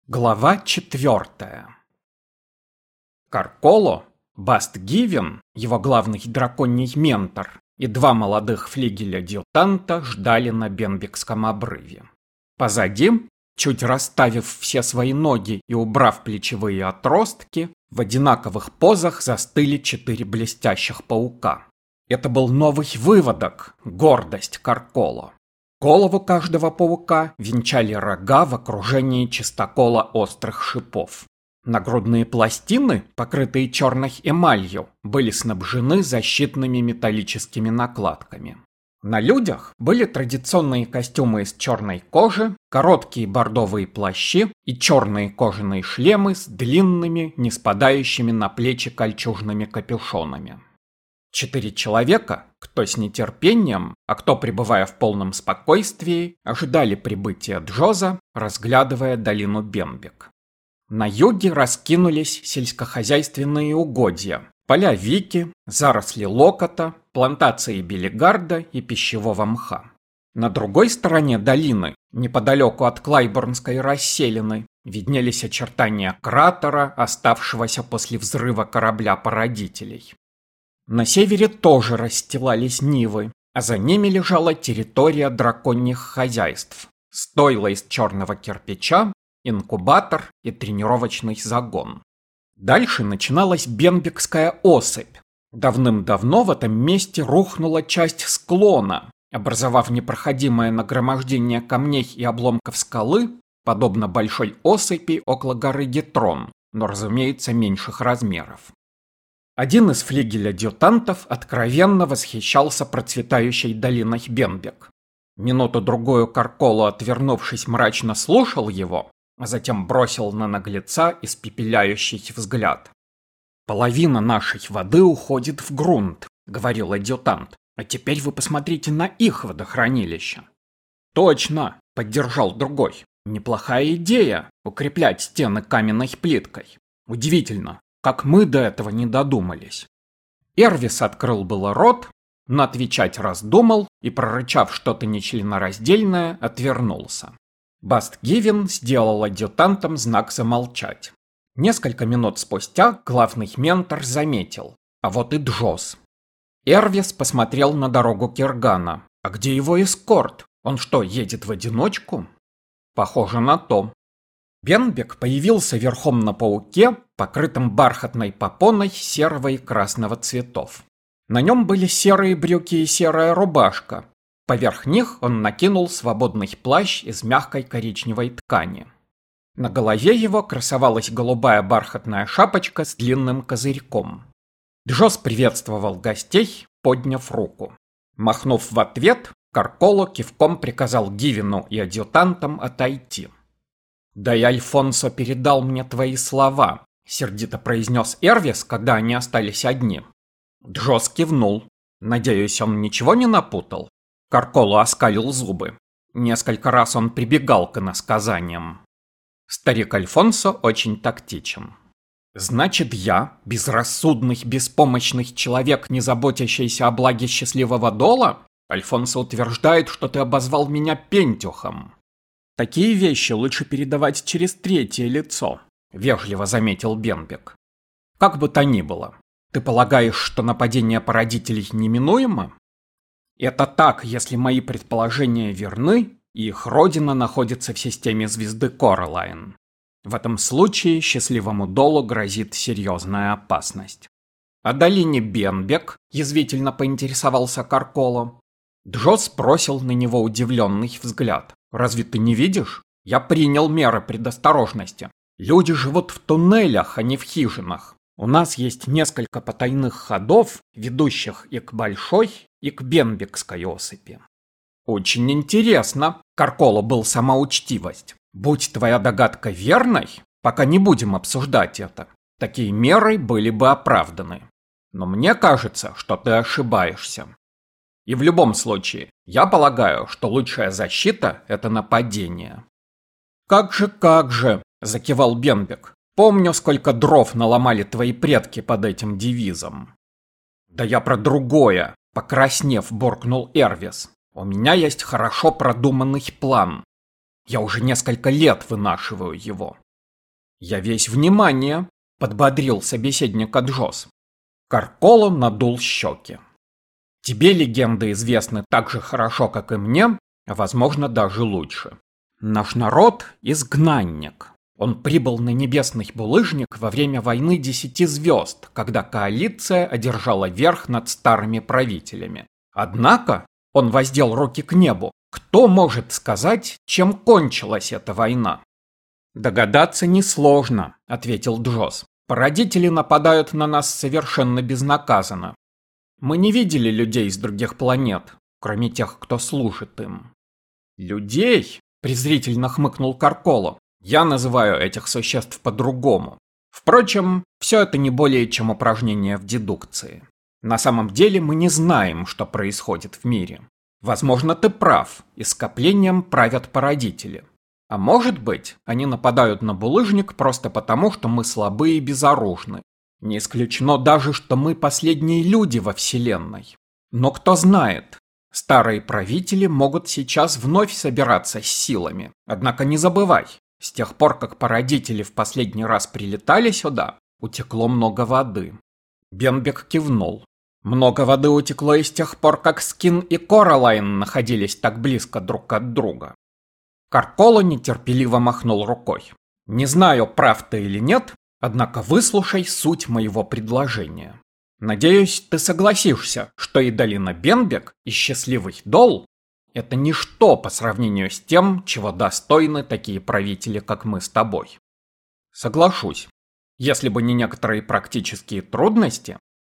Глава 4. Карколо, Бастгивен, его главный драконий ментор, и два молодых флигеля-адъютанта ждали на Бенбекском обрыве. Позади, чуть расставив все свои ноги и убрав плечевые отростки, в одинаковых позах застыли 4 блестящих паука. Это был новый выводок, гордость Карколо. Голову каждого паука венчали рога в окружении чистокола острых шипов. Нагрудные пластины, покрытые черной эмалью, были снабжены защитными металлическими накладками. На людях были традиционные костюмы из черной кожи, короткие бордовые плащи и черные кожаные шлемы с длинными, не спадающими на плечи кольчужными капюшонами. 4 человека, кто с нетерпением, а кто, пребывая в полном спокойствии, ожидали прибытия Джоза, разглядывая долину Бенбек. На юге раскинулись сельскохозяйственные угодья, поля вики, заросли локота, плантации белигарда и пищевого мха. На другой стороне долины, неподалеку от Клайборнской расселины, виднелись очертания кратера, оставшегося после взрыва корабля-породителей. На севере тоже расстилались нивы, а за ними лежала территория драконьих хозяйств, стойла из черного кирпича, инкубатор и тренировочный загон. Дальше начиналась Бенбекская осыпь. Давным-давно в этом месте рухнула часть склона, образовав непроходимое нагромождение камней и обломков скалы, подобно большой осыпи около горы Гетрон, но, разумеется, меньших размеров. Один из флигель-адъютантов откровенно восхищался процветающей долиной Бенбек. Минуту-другую Карколо, отвернувшись, мрачно слушал его, а затем бросил на наглеца испепеляющий взгляд. «Половина нашей воды уходит в грунт», — говорил адъютант, «а теперь вы посмотрите на их водохранилище». «Точно», — поддержал другой, «неплохая идея — укреплять стены каменной плиткой. Удивительно, как мы до этого не додумались». Эрвис открыл было рот, но отвечать раздумал и, прорычав что-то нечленораздельное, отвернулся. Бастгивен сделал адъютантам знак замолчать. Несколько минут спустя главный ментор заметил: а вот и Джоз. Эрвис посмотрел на дорогу Киргана. А где его эскорт? Он что, едет в одиночку? Похоже на то. Бенбек появился верхом на пауке, покрытым бархатной попоной серого и красного цветов. На нем были серые брюки и серая рубашка. Поверх них он накинул свободный плащ из мягкой коричневой ткани. На голове его красовалась голубая бархатная шапочка с длинным козырьком. Джоз приветствовал гостей, подняв руку. Махнув в ответ, Карколо кивком приказал Гивену и адъютантам отойти. «Да и Альфонсо передал мне твои слова», — сердито произнес Эрвис, когда они остались одни. Джоз кивнул. Надеюсь, он ничего не напутал? Карколо оскалил зубы. Несколько раз он прибегал к иносказаниям. Старик Альфонсо очень тактичен. «Значит, я, безрассудный, беспомощный человек, не заботящийся о благе счастливого дола? Альфонсо утверждает, что ты обозвал меня пентюхом». «Такие вещи лучше передавать через третье лицо», — вежливо заметил Бенбек. «Как бы то ни было, ты полагаешь, что нападение породителей неминуемо?» «Это так, если мои предположения верны, и их родина находится в системе звезды Коралайн. В этом случае счастливому долу грозит серьезная опасность». «О долине Бенбек?» — язвительно поинтересовался Карколо. Джоз бросил на него удивленный взгляд. «Разве ты не видишь? Я принял меры предосторожности. Люди живут в туннелях, а не в хижинах. У нас есть несколько потайных ходов, ведущих и к Большой, и к Бенбекской осыпи». «Очень интересно», — Карколо был сама учтивость. «Будь твоя догадка верной, пока не будем обсуждать это, такие меры были бы оправданы. Но мне кажется, что ты ошибаешься. И в любом случае, я полагаю, что лучшая защита — это нападение». «Как же», — закивал Бенбек. «Помню, сколько дров наломали твои предки под этим девизом». «Да я про другое», — покраснев, буркнул Эрвис. «У меня есть хорошо продуманный план. Я уже несколько лет вынашиваю его. «Я весь внимание», — подбодрил собеседника Джоз. Карколо надул щеки. «Тебе легенды известны так же хорошо, как и мне, а возможно даже лучше. Наш народ — изгнанник. Он прибыл на небесный булыжник во время войны 10 звезд, когда коалиция одержала верх над старыми правителями. Однако он воздел руки к небу. Кто может сказать, чем кончилась эта война?» «Догадаться несложно», — ответил Джоз. «Породители нападают на нас совершенно безнаказанно. Мы не видели людей с других планет, кроме тех, кто служит им». «Людей?» — презрительно хмыкнул Карколо. «Я называю этих существ по-другому. Впрочем, все это не более чем упражнение в дедукции. На самом деле мы не знаем, что происходит в мире. Возможно, ты прав, и скоплением правят породители. А может быть, они нападают на булыжник просто потому, что мы слабы и безоружны. Не исключено даже, что мы последние люди во Вселенной. Но кто знает, старые правители могут сейчас вновь собираться с силами. Однако не забывай, с тех пор, как породители в последний раз прилетали сюда, утекло много воды». Бенбек кивнул. «Много воды утекло и с тех пор, как Скин и Коралайн находились так близко друг от друга». Карколо нетерпеливо махнул рукой. «Не знаю, прав ты или нет, однако выслушай суть моего предложения. Надеюсь, ты согласишься, что и долина Бенбек, и счастливый Дол — это ничто по сравнению с тем, чего достойны такие правители, как мы с тобой». «Соглашусь. Если бы не некоторые практические трудности,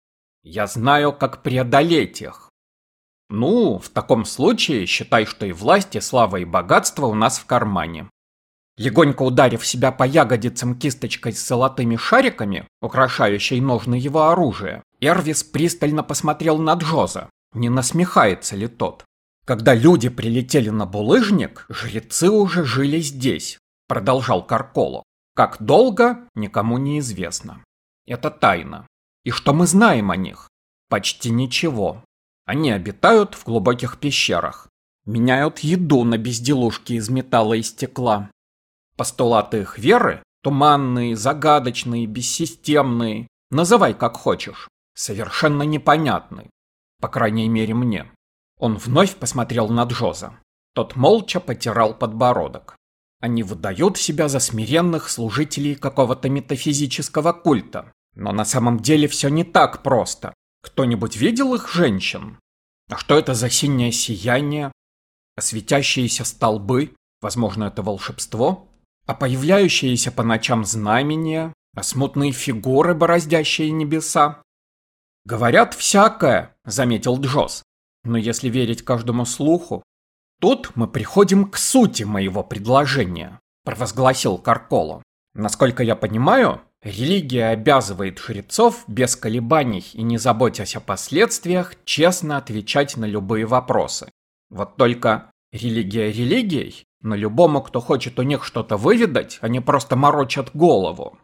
я знаю, как преодолеть их». «Ну, в таком случае считай, что и власть, и слава, и богатство у нас в кармане». Легонько ударив себя по ягодицам кисточкой с золотыми шариками, украшающей ножны его оружия, Эрвис пристально посмотрел на Джоза, не насмехается ли тот. «Когда люди прилетели на булыжник, жрецы уже жили здесь», — продолжал Карколо. «Как долго, никому не известно. Это тайна. И что мы знаем о них? Почти ничего. Они обитают в глубоких пещерах, меняют еду на безделушки из металла и стекла. Постулаты их веры — туманные, загадочные, бессистемные, называй как хочешь, совершенно непонятны. По крайней мере мне». Он вновь посмотрел на Джоза. Тот молча потирал подбородок. «Они выдают себя за смиренных служителей какого-то метафизического культа. Но на самом деле все не так просто. Кто-нибудь видел их женщин? А что это за синее сияние? А светящиеся столбы? Возможно, это волшебство? А появляющиеся по ночам знамения? А смутные фигуры, бороздящие небеса?» «Говорят всякое», — заметил Джоз. «Но если верить каждому слуху...» «Тут мы приходим к сути моего предложения», — провозгласил Карколо. «Насколько я понимаю, религия обязывает жрецов без колебаний и не заботясь о последствиях честно отвечать на любые вопросы. Вот только религия религией, но любому, кто хочет у них что-то выведать, они просто морочат голову».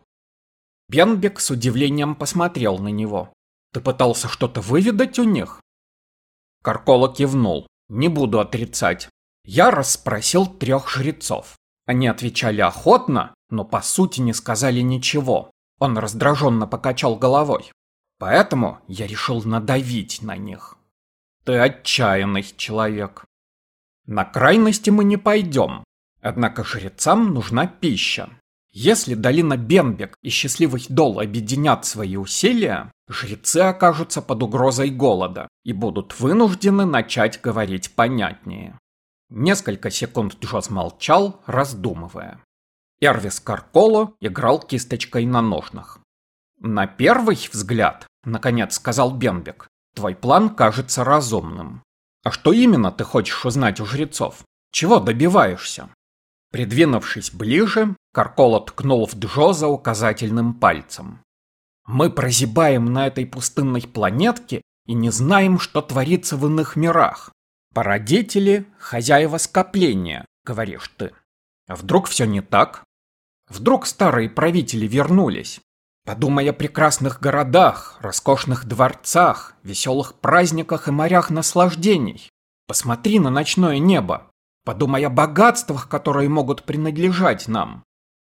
Бенбек с удивлением посмотрел на него. «Ты пытался что-то выведать у них?» Карколо кивнул. «Не буду отрицать. Я расспросил 3 жрецов. Они отвечали охотно, но по сути не сказали ничего». Он раздраженно покачал головой. «Поэтому я решил надавить на них». «Ты отчаянный человек». «На крайности мы не пойдем. Однако жрецам нужна пища. Если долина Бенбек и счастливый Дол объединят свои усилия, жрецы окажутся под угрозой голода и будут вынуждены начать говорить понятнее». Несколько секунд Джоз молчал, раздумывая. Эрвис Карколо играл кисточкой на ножнах. «На первый взгляд, — наконец сказал Бенбек, — твой план кажется разумным. А что именно ты хочешь узнать у жрецов? Чего добиваешься?» Придвинувшись ближе, Карколо ткнул в Джоза указательным пальцем. «Мы прозябаем на этой пустынной планетке и не знаем, что творится в иных мирах. Породители — хозяева скопления, говоришь ты. А вдруг все не так? Вдруг старые правители вернулись? Подумай о прекрасных городах, роскошных дворцах, веселых праздниках и морях наслаждений. Посмотри на ночное небо. Подумай о богатствах, которые могут принадлежать нам.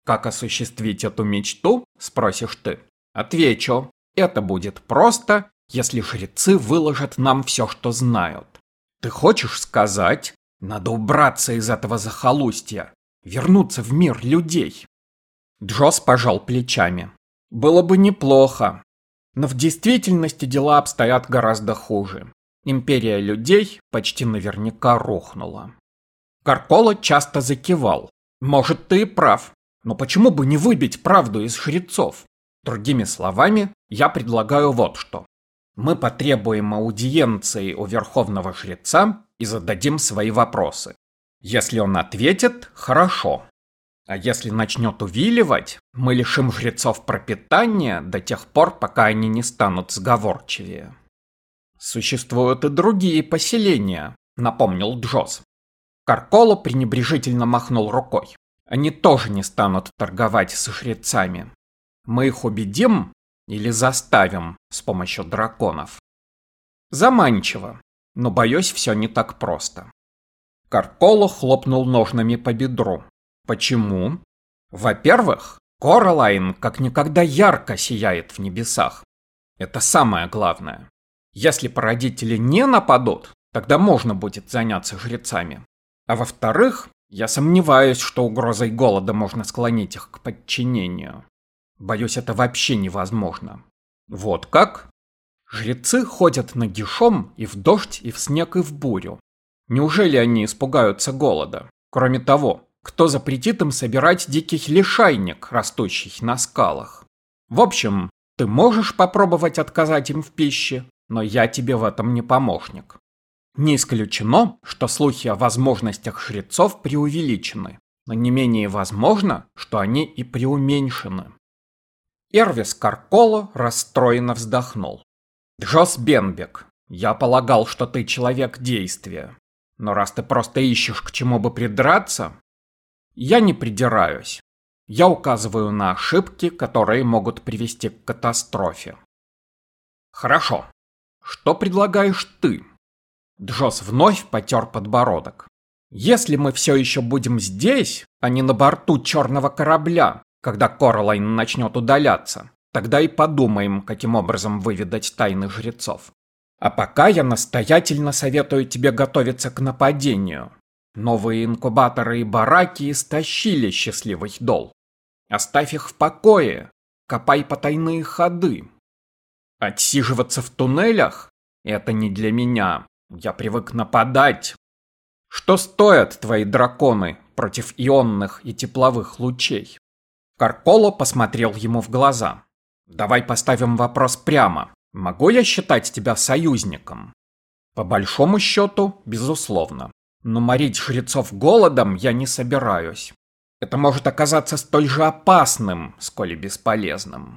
Как осуществить эту мечту, спросишь ты? Отвечу, это будет просто, если жрецы выложат нам все, что знают. Ты хочешь сказать, надо убраться из этого захолустья, вернуться в мир людей? Джосс пожал плечами. Было бы неплохо. Но в действительности дела обстоят гораздо хуже. Империя людей почти наверняка рухнула. Карколо часто закивал. Может, ты и прав. Но почему бы не выбить правду из жрецов? Другими словами, я предлагаю вот что. Мы потребуем аудиенции у верховного жреца и зададим свои вопросы. Если он ответит, хорошо. А если начнет увиливать, мы лишим жрецов пропитания до тех пор, пока они не станут сговорчивее. Существуют и другие поселения, напомнил Джосс. Карколо пренебрежительно махнул рукой. Они тоже не станут торговать с жрецами. Мы их убедим или заставим с помощью драконов. Заманчиво, но, боюсь, все не так просто. Карколо хлопнул ножнами по бедру. Почему? Во-первых, Коралайн как никогда ярко сияет в небесах. Это самое главное. Если породители не нападут, тогда можно будет заняться жрецами. А во-вторых, я сомневаюсь, что угрозой голода можно склонить их к подчинению. Боюсь, это вообще невозможно. Вот как? Жрецы ходят нагишом и в дождь, и в снег, и в бурю. Неужели они испугаются голода? Кроме того, кто запретит им собирать дикий лишайник, растущий на скалах? В общем, ты можешь попробовать отказать им в пище, но я тебе в этом не помощник. Не исключено, что слухи о возможностях жрецов преувеличены, но не менее возможно, что они и преуменьшены. Эрвис Карколо расстроенно вздохнул. Джосс Бенбек, я полагал, что ты человек действия. Но раз ты просто ищешь к чему бы придраться, я не придираюсь. Я указываю на ошибки, которые могут привести к катастрофе. Хорошо. Что предлагаешь ты? Джосс вновь потер подбородок. Если мы все еще будем здесь, а не на борту черного корабля, когда Коралайн начнет удаляться, тогда и подумаем, каким образом выведать тайны жрецов. А пока я настоятельно советую тебе готовиться к нападению. Новые инкубаторы и бараки истощили счастливый дол. Оставь их в покое, копай потайные ходы. Отсиживаться в туннелях – это не для меня, я привык нападать. Что стоят твои драконы против ионных и тепловых лучей? Карколо посмотрел ему в глаза. Давай поставим вопрос прямо. Могу я считать тебя союзником? По большому счету, безусловно. Но морить жрецов голодом я не собираюсь. Это может оказаться столь же опасным, сколь и бесполезным.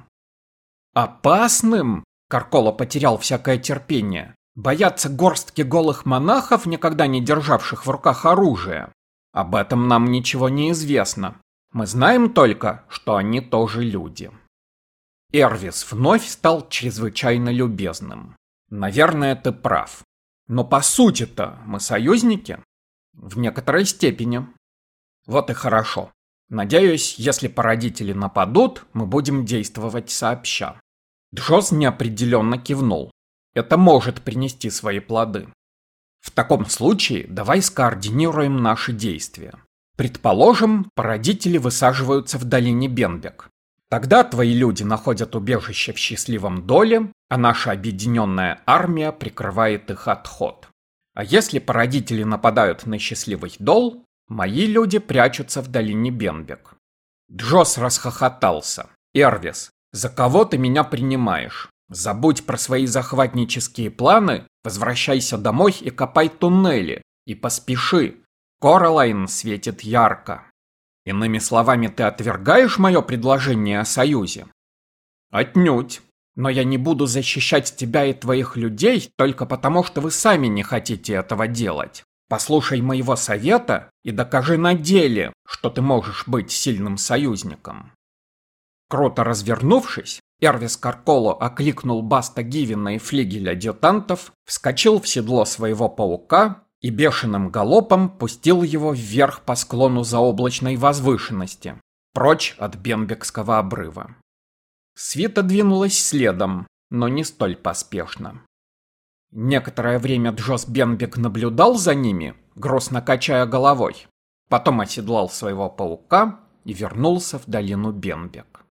Опасным? Карколо потерял всякое терпение. Бояться горстки голых монахов, никогда не державших в руках оружие? Об этом нам ничего не известно. Мы знаем только, что они тоже люди. Эрвис вновь стал чрезвычайно любезным. Наверное, ты прав. Но по сути-то мы союзники? В некоторой степени. Вот и хорошо. Надеюсь, если породители нападут, мы будем действовать сообща. Джосс неопределенно кивнул. Это может принести свои плоды. В таком случае давай скоординируем наши действия. Предположим, породители высаживаются в долине Бенбек. Тогда твои люди находят убежище в счастливом доле, а наша объединенная армия прикрывает их отход. А если породители нападают на счастливый дол, мои люди прячутся в долине Бенбек. Джосс расхохотался. Эрвис, за кого ты меня принимаешь? Забудь про свои захватнические планы, возвращайся домой и копай туннели. И поспеши. Коралайн светит ярко. Иными словами, ты отвергаешь мое предложение о союзе? Отнюдь. Но я не буду защищать тебя и твоих людей только потому, что вы сами не хотите этого делать. Послушай моего совета и докажи на деле, что ты можешь быть сильным союзником. Круто развернувшись, Эрвис Карколо окликнул Баста Гивена и флигеля адъютантов, вскочил в седло своего паука и бешеным галопом пустил его вверх по склону заоблачной возвышенности, прочь от Бенбекского обрыва. Свита двинулась следом, но не столь поспешно. Некоторое время Джос Бенбек наблюдал за ними, грустно качая головой. Потом оседлал своего паука и вернулся в долину Бенбек.